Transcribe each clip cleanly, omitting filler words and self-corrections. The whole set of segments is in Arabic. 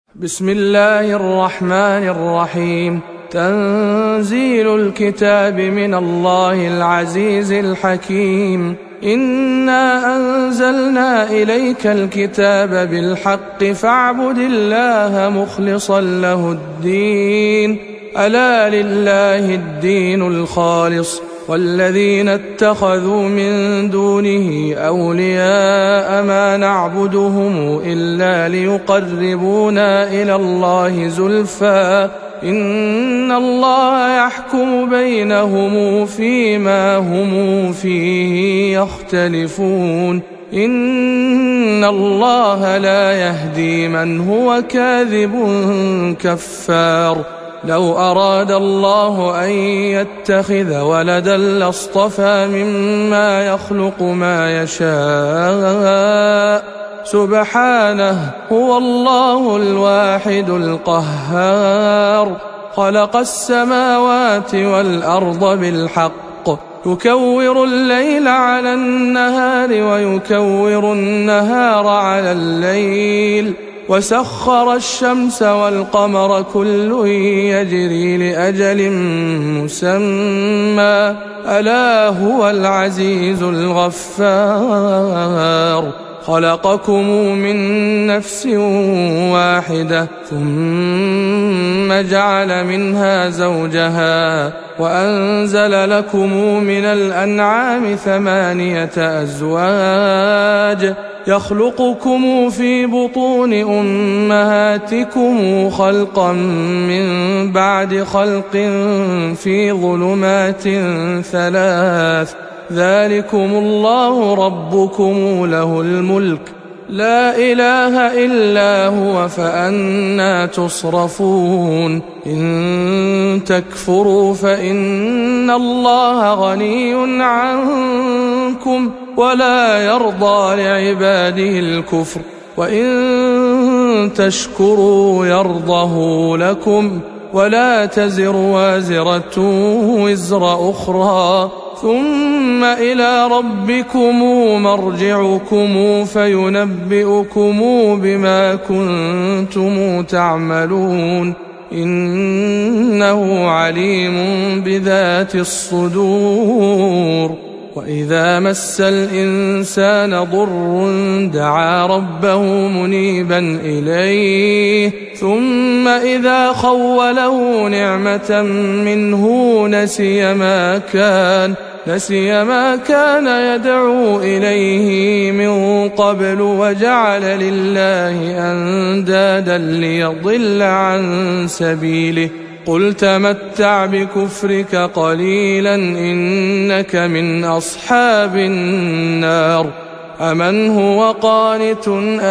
بسم الله الرحمن الرحيم. تنزيل الكتاب من الله العزيز الحكيم. إنا أنزلنا إليك الكتاب بالحق فاعبد الله مخلصا له الدين. ألا لله الدين الخالص والذين اتخذوا من دونه أولياء ما نعبدهم إلا ليقربونا إلى الله زلفى إن الله يحكم بينهم فيما هم فيه يختلفون. إن الله لا يهدي من هو كاذب كفار. لو أراد الله أن يتخذ ولدا لاصطفى مما يخلق ما يشاء سبحانه هو الله الواحد القهار. خلق السماوات والأرض بالحق يكور الليل على النهار ويكور النهار على الليل وسخر الشمس والقمر كل يجري لأجل مسمى ألا هو العزيز الغفار. خلقكم من نفس واحدة ثم جعل منها زوجها وأنزل لكم من الأنعام 8 أزواج يخلقكم في بطون أمهاتكم خلقا من بعد خلق في ظلمات 3 ذلكم الله ربكم له الملك لا إله إلا هو فأنى تصرفون. إن تكفروا فإن الله غني عنكم ولا يرضى لعباده الكفر وإن تشكروا يرضه لكم ولا تزر وازرة وزر أخرى ثم إلى ربكم مرجعكم فينبئكم بما كنتم تعملون إنه عليم بذات الصدور. وإذا مس الإنسان ضر دعا ربه منيبا إليه ثم إذا خوله نعمة منه نسي ما كان يدعو إليه من قبل وجعل لله أندادا ليضل عن سبيله. قل تمتع بكفرك قليلا إنك من أصحاب النار. أمن هو قانت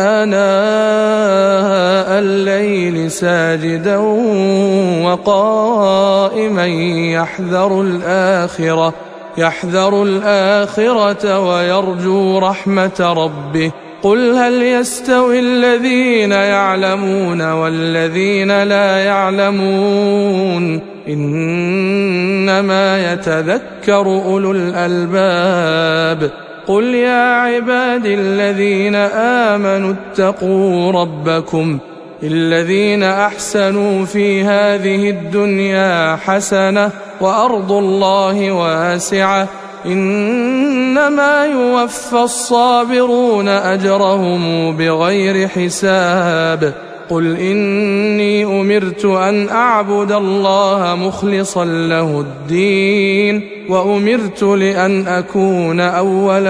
آناء الليل ساجدا وقائما يحذر الآخرة ويرجو رحمة ربه. قل هل يستوي الذين يعلمون والذين لا يعلمون إنما يتذكر أولو الألباب. قل يا عبادي الذين آمنوا اتقوا ربكم الذين أحسنوا في هذه الدنيا حسنة وأرض الله واسعة إنما يوفى الصابرون أجرهم بغير حساب. قل إني أمرت أن أعبد الله مخلصا له الدين وأمرت لأن أكون أول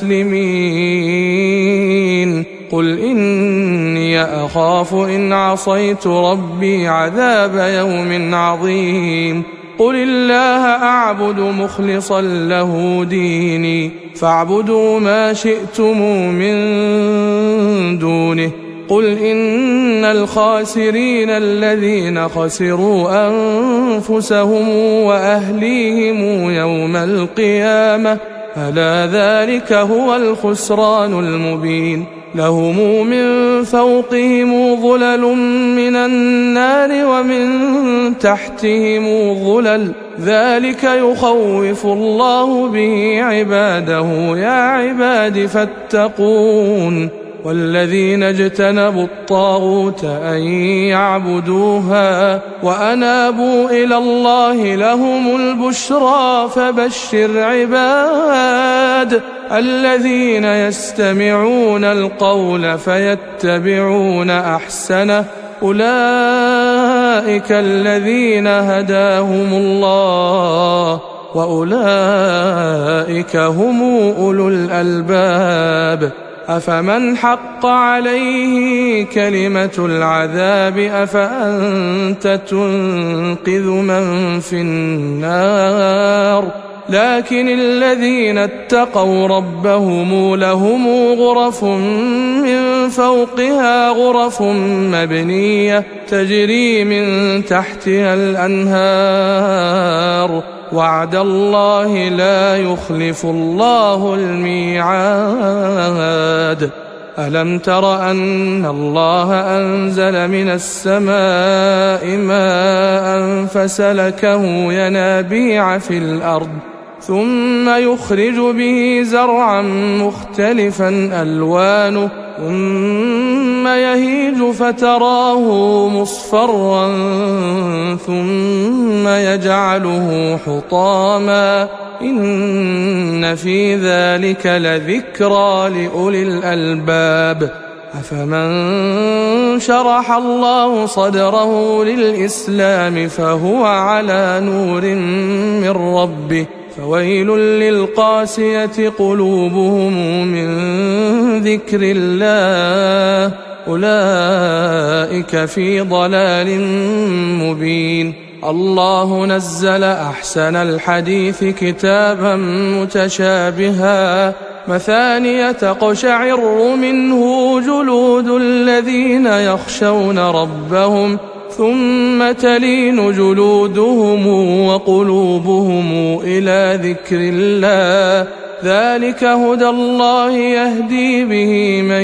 المسلمين. قل إني أخاف إن عصيت ربي عذاب يوم عظيم. قل الله أعبد مخلصا له ديني فاعبدوا ما شئتم من دونه. قل إن الخاسرين الذين خسروا أنفسهم وأهليهم يوم القيامة ألا ذلك هو الخسران المبين. لهم من فوقهم ظلل من النار ومن تحتهم ظلل ذلك يخوف الله به عباده يا عباد فاتقون. والذين اجتنبوا الطاغوت أن يعبدوها وأنابوا إلى الله لهم البشرى فبشر عباد الذين يستمعون القول فيتبعون أحسنه أولئك الذين هداهم الله وأولئك هم أولو الألباب أفمن حق عليه كلمة العذاب أفأنت تنقذ من في النار لكن الذين اتقوا ربهم لهم غرف من فوقها غرف مبنية تجري من تحتها الأنهار وعد الله لا يخلف الله الميعاد ألم تر أن الله أنزل من السماء ماء فسلكه ينابيع في الأرض ثم يخرج به زرعا مختلفا ألوانه ثم يهيج فتراه مصفرا ثم يجعله حطاما إن في ذلك لذكرى لأولي الألباب أفمن شرح الله صدره للإسلام فهو على نور من ربه فويل للقاسية قلوبهم من ذكر الله أولئك في ضلال مبين الله نزل أحسن الحديث كتابا متشابها مثانية تقشعر منه جلود الذين يخشون ربهم ثم تلين جلودهم وقلوبهم إلى ذكر الله ذلك هدى الله يهدي به من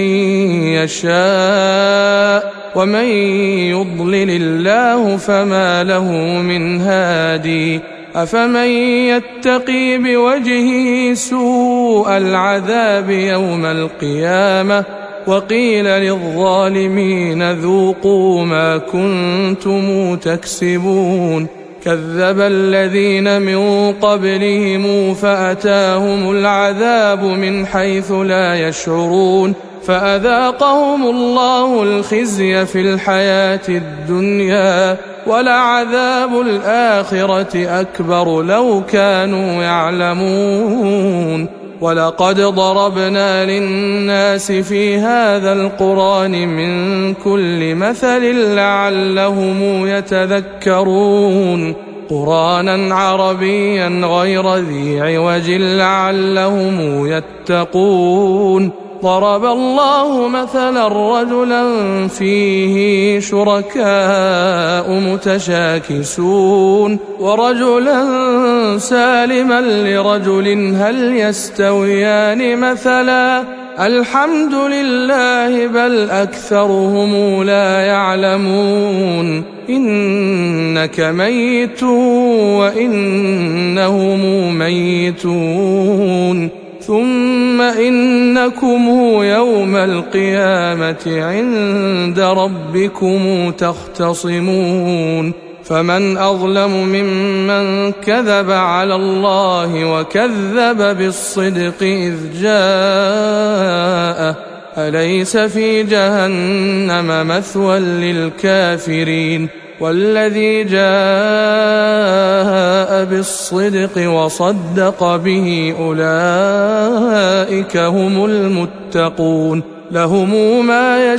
يشاء ومن يضلل الله فما له من هادي أفمن يتقي بوجهه سوء العذاب يوم القيامة وقيل للظالمين ذوقوا ما كنتم تكسبون كذب الذين من قبلهم فأتاهم العذاب من حيث لا يشعرون فأذاقهم الله الخزي في الحياة الدنيا ولعذاب الآخرة أكبر لو كانوا يعلمون ولقد ضربنا للناس في هذا القرآن من كل مثل لعلهم يتذكرون قرآنا عربيا غير ذي عوج لعلهم يتقون ضرب الله مثلا رجلا فيه شركاء متشاكسون ورجلا سالما لرجل هل يستويان مثلا الحمد لله بل أكثرهم لا يعلمون إنك ميت وإنهم ميتون ثم إنكم يوم القيامة عند ربكم تختصمون فمن أظلم ممن كذب على الله وكذب بالصدق إذ جاءه أليس في جهنم مثوى للكافرين والذي جاء بالصدق وصدق به أولئك هم المتقون لهم ما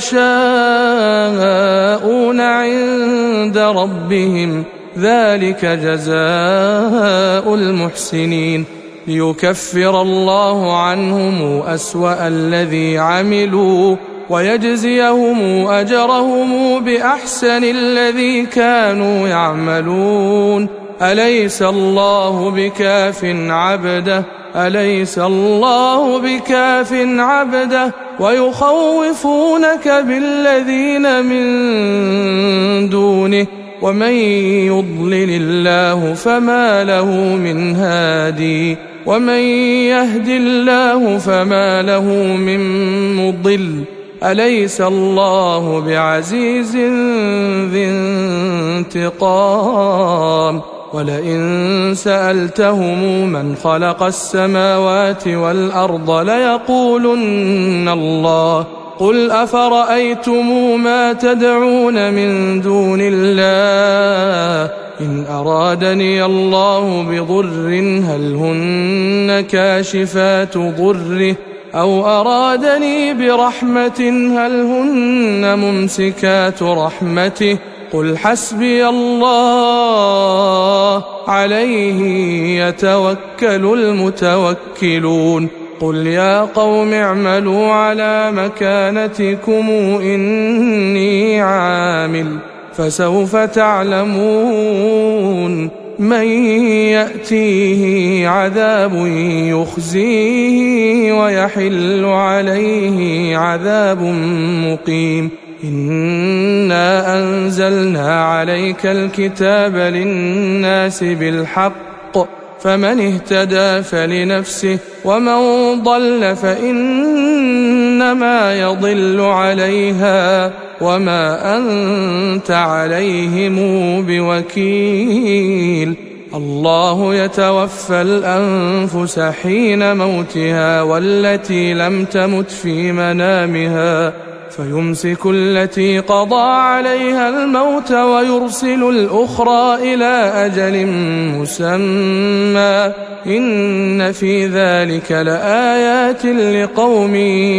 يشاءون عند ربهم ذلك جزاء المحسنين ليكفر الله عنهم أسوأ الذي عملوا ويجزيهم أجرهم بأحسن الذي كانوا يعملون أليس الله بكاف عبده ويخوفونك بالذين من دونه ومن يضلل الله فما له من هادي ومن يهد الله فما له من مضل أليس الله بعزيز ذي انتقام ولئن سألتهم من خلق السماوات والأرض ليقولن الله قل أفرأيتم ما تدعون من دون الله إن أرادني الله بضر هل هن كاشفات ضره أو أرادني برحمة هل هن ممسكات رحمته قل حسبي الله عليه يتوكل المتوكلون قل يا قوم اعملوا على مكانتكم إني عامل فسوف تعلمون من يأتيه عذاب يخزيه ويحل عليه عذاب مقيم إنا أنزلنا عليك الكتاب للناس بالحق فمن اهتدى فلنفسه ومن ضل فإنما يضل عليها وما أنت عليهم بوكيل الله يتوفى الأنفس حين موتها والتي لم تمت في منامها فيمسك التي قضى عليها الموت ويرسل الأخرى إلى أجل مسمى إن في ذلك لآيات لقوم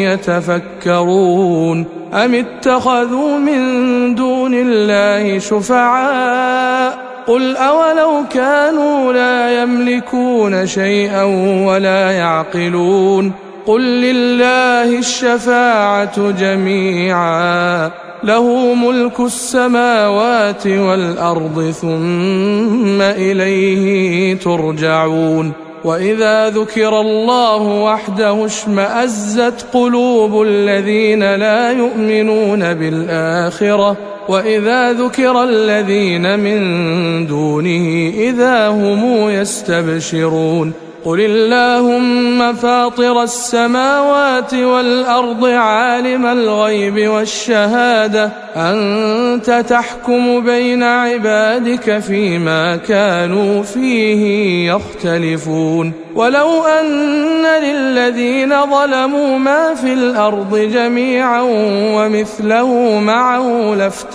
يتفكرون أم اتخذوا من دون الله شفعاء قل أولو كانوا لا يملكون شيئا ولا يعقلون قل لله الشفاعة جميعا له ملك السماوات والأرض ثم إليه ترجعون وإذا ذكر الله وحده اشمأزت قلوب الذين لا يؤمنون بالآخرة وإذا ذكر الذين من دونه إذا هم يستبشرون قل اللهم فاطر السماوات والأرض عالم الغيب والشهادة أنت تحكم بين عبادك فيما كانوا فيه يختلفون ولو أن للذين ظلموا ما في الأرض جميعا ومثله معه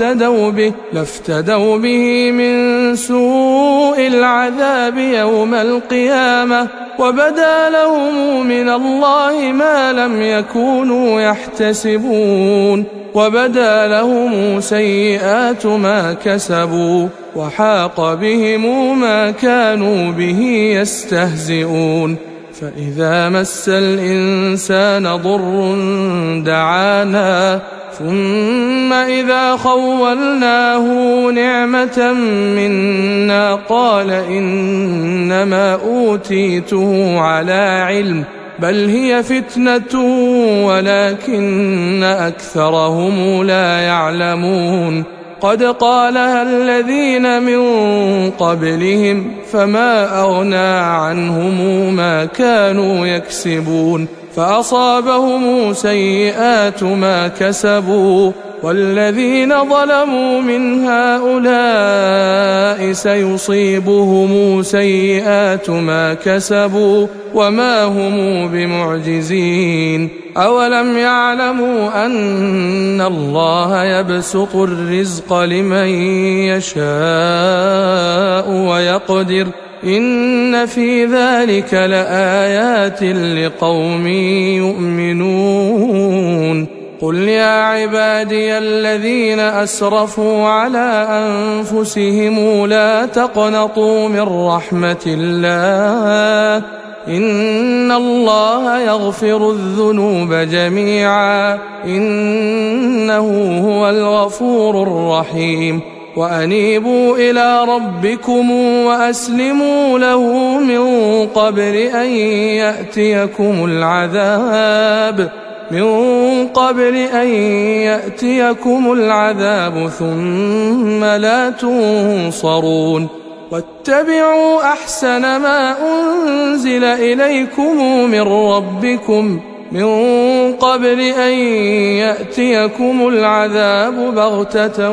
لافتدوا به من سوء العذاب يوم القيامة وبدا لهم من الله ما لم يكونوا يحتسبون وبدا لهم سيئات ما كسبوا وحاق بهم ما كانوا به يستهزئون فإذا مس الإنسان ضر دعانا ثم إذا خولناه نعمة منا قال إنما أوتيته على علم بل هي فتنة ولكن أكثرهم لا يعلمون قد قالها الذين من قبلهم فما أغنى عنهم ما كانوا يكسبون فأصابهم سيئات ما كسبوا والذين ظلموا من هؤلاء سيصيبهم سيئات ما كسبوا وما هم بمعجزين أولم يعلموا أن الله يبسط الرزق لمن يشاء ويقدر إن في ذلك لآيات لقوم يؤمنون قل يا عبادي الذين أسرفوا على أنفسهم لا تقنطوا من رحمة الله إن الله يغفر الذنوب جميعا إنه هو الغفور الرحيم وأنيبوا إلى ربكم وأسلموا له من قبل أن يأتيكم العذاب ثم لا تنصرون واتبعوا أحسن ما أنزل إليكم من ربكم من قبل أن يأتيكم العذاب بغتة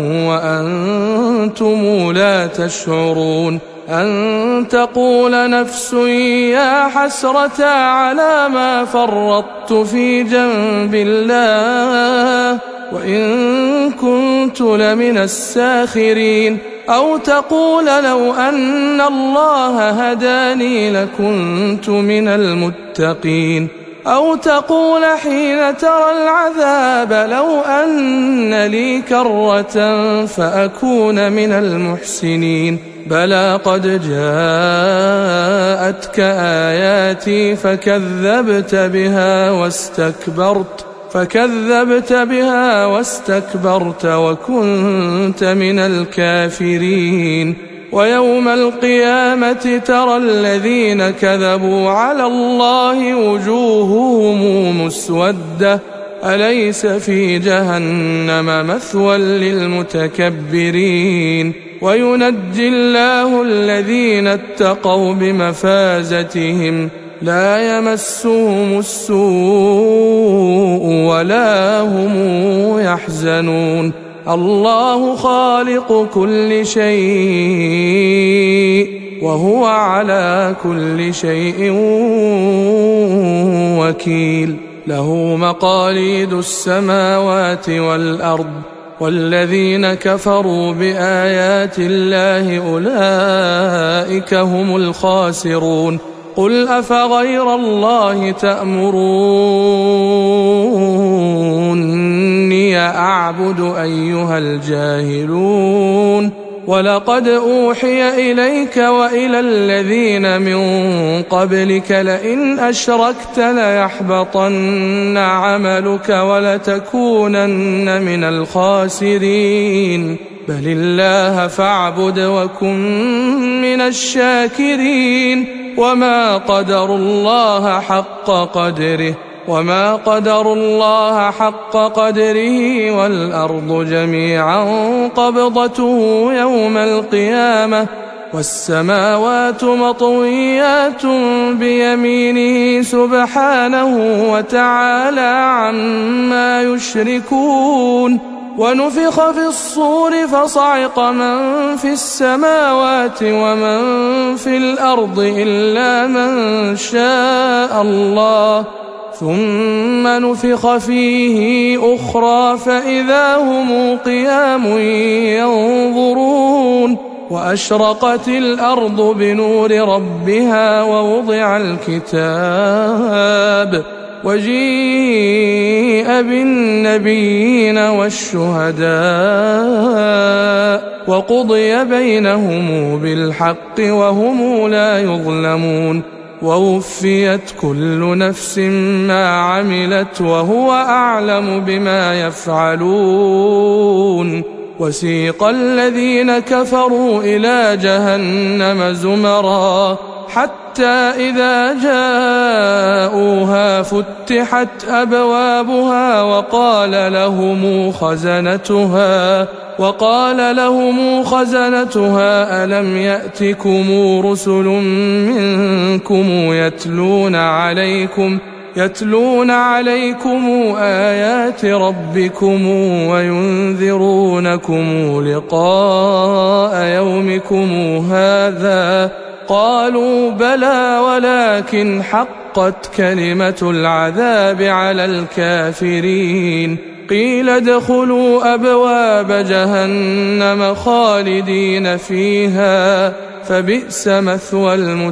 وأنتم لا تشعرون أن تقول نفس يا حسرة على ما فرطت في جنب الله وإن كنت لمن الساخرين أو تقول لو أن الله هداني لكنت من المتقين أو تقول حين ترى العذاب لو أن لي كرة فأكون من المحسنين بلى قد جاءتك آياتي فكذبت بها واستكبرت وكنت من الكافرين ويوم القيامة ترى الذين كذبوا على الله وجوههم مسودة أليس في جهنم مثوى للمتكبرين وينجي الله الذين اتقوا بمفازتهم لا يمسهم السوء ولا هم يحزنون الله خالق كل شيء وهو على كل شيء وكيل له مقاليد السماوات والأرض والذين كفروا بآيات الله أولئك هم الخاسرون قل أفغير الله تأمروني أعبد أيها الجاهلون ولقد أوحي إليك وإلى الذين من قبلك لئن أشركت ليحبطن عملك ولتكونن من الخاسرين بل الله فاعبد وكن من الشاكرين وما قدروا الله حق قدره والأرض جميعا قبضته يوم القيامة والسماوات مطويات بيمينه سبحانه وتعالى عما يشركون ونفخ في الصور فصعق من في السماوات ومن في الأرض إلا من شاء الله ثم نفخ فيه أخرى فإذا هم قيام ينظرون وأشرقت الأرض بنور ربها ووضع الكتاب وجيء بالنبيين والشهداء وقضي بينهم بالحق وهم لا يظلمون ووفيت كل نفس ما عملت وهو أعلم بما يفعلون وسيق الذين كفروا إلى جهنم زمرا حتى إذا جاءوها فتحت أبوابها وقال لهم خزنتها ألم يأتكم رسل منكم يتلون عليكم آيات ربكم وينذرونكم لقاء يومكم هذا قالوا بلى ولكن حقت كلمة العذاب على الكافرين قيل ادخلوا أبواب جهنم خالدين فيها فبئس مثوى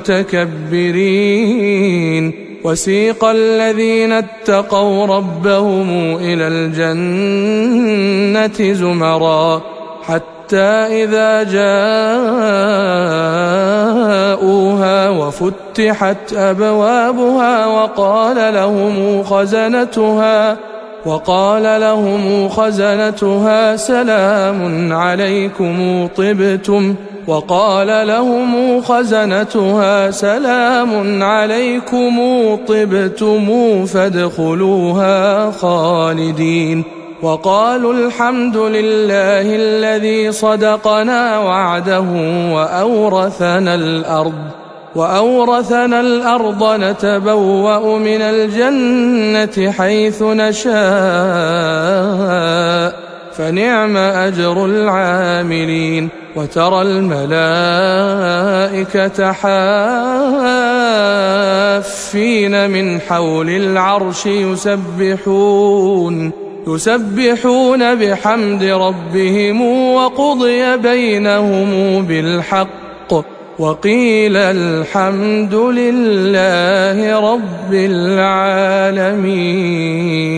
المتكبرين وسيق الذين اتقوا ربهم إلى الجنة زمرا حتى إذا جاءوها وفتحت أبوابها وقال لهم خزنتها سلام عليكم طبتم فادخلوها خالدين وقالوا الحمد لله الذي صدقنا وعده وأورثنا الأرض وأورثنا الأرض نتبوأ من الجنة حيث نشاء فنعم أجر العاملين وترى الملائكة حافين من حول العرش يسبحون بحمد ربهم وقضي بينهم بالحق وقيل الحمد لله رب العالمين.